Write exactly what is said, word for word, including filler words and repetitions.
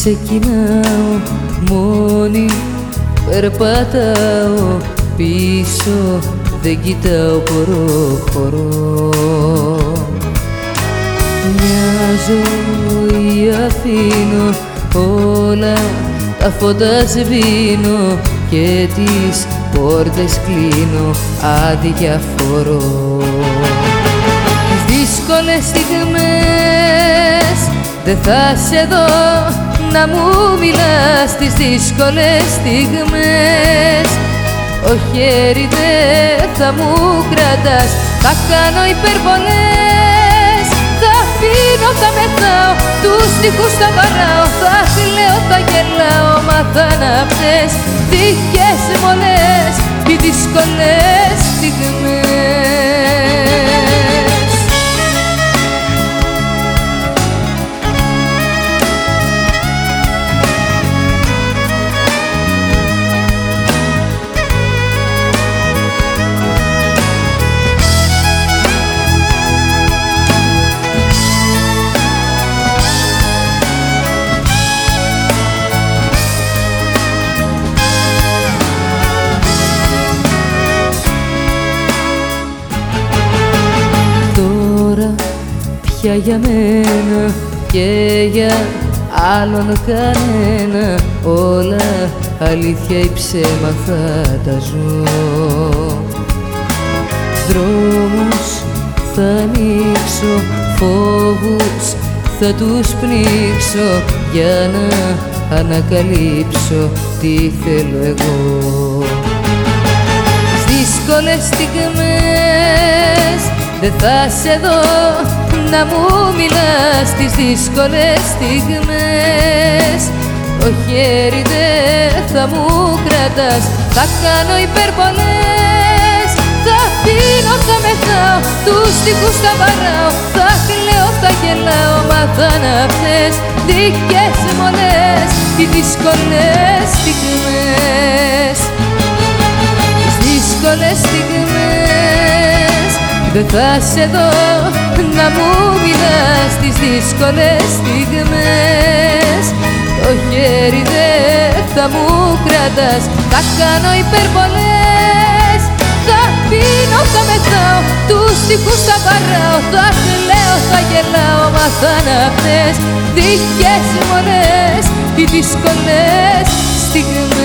Ξεκινάω μόνη, περπατάω πίσω, δεν κοιτάω, προχωρώ. Μια ζωή αφήνω, όλα τα φώτα σβήνω και τις πόρτες κλείνω, αδιαφορώ. Τις δύσκολες στιγμές δεν θα σε δω να μου μιλάς, τις δύσκολες στιγμές ο χέρι δεν θα μου κρατάς. Θα κάνω υπερβολές, θα αφήνω, θα μεθάω, τους στίχους θα βαράω, θα κλαίω, θα γελάω, μα θα είναι αυτές δικές μου όλες οι δύσκολες στιγμές. Πια για μένα και για άλλον κανένα, όλα αλήθεια ή ψέμα θα τα ζω. Δρόμους θα ανοίξω, φόβους θα τους πνίξω, για να ανακαλύψω τι θέλω εγώ. Στις δύσκολες στιγμές δεν θα σε δω να μου μιλάς, τις δύσκολες στιγμές το χέρι δεν θα μου κρατάς. Θα κάνω υπερβολές, θα αφήνω, θα μεθάω, τους στίχους θα βαράω, θα κλαίω, θα γελάω, μα θα είναι αυτές δικές μου όλες οι δύσκολες στιγμές. Τις δύσκολες στιγμές δεν θα σε δω να μου μιλάς, τις δύσκολες στιγμές το χέρι δεν θα μου κρατάς. Θα κάνω υπερβολές, θα αφήνω, θα μεθάω, τους στίχους θα βαράω, θα κλαίω, θα γελάω, μα θα είναι αυτές δικές μου όλες οι δύσκολες στιγμές.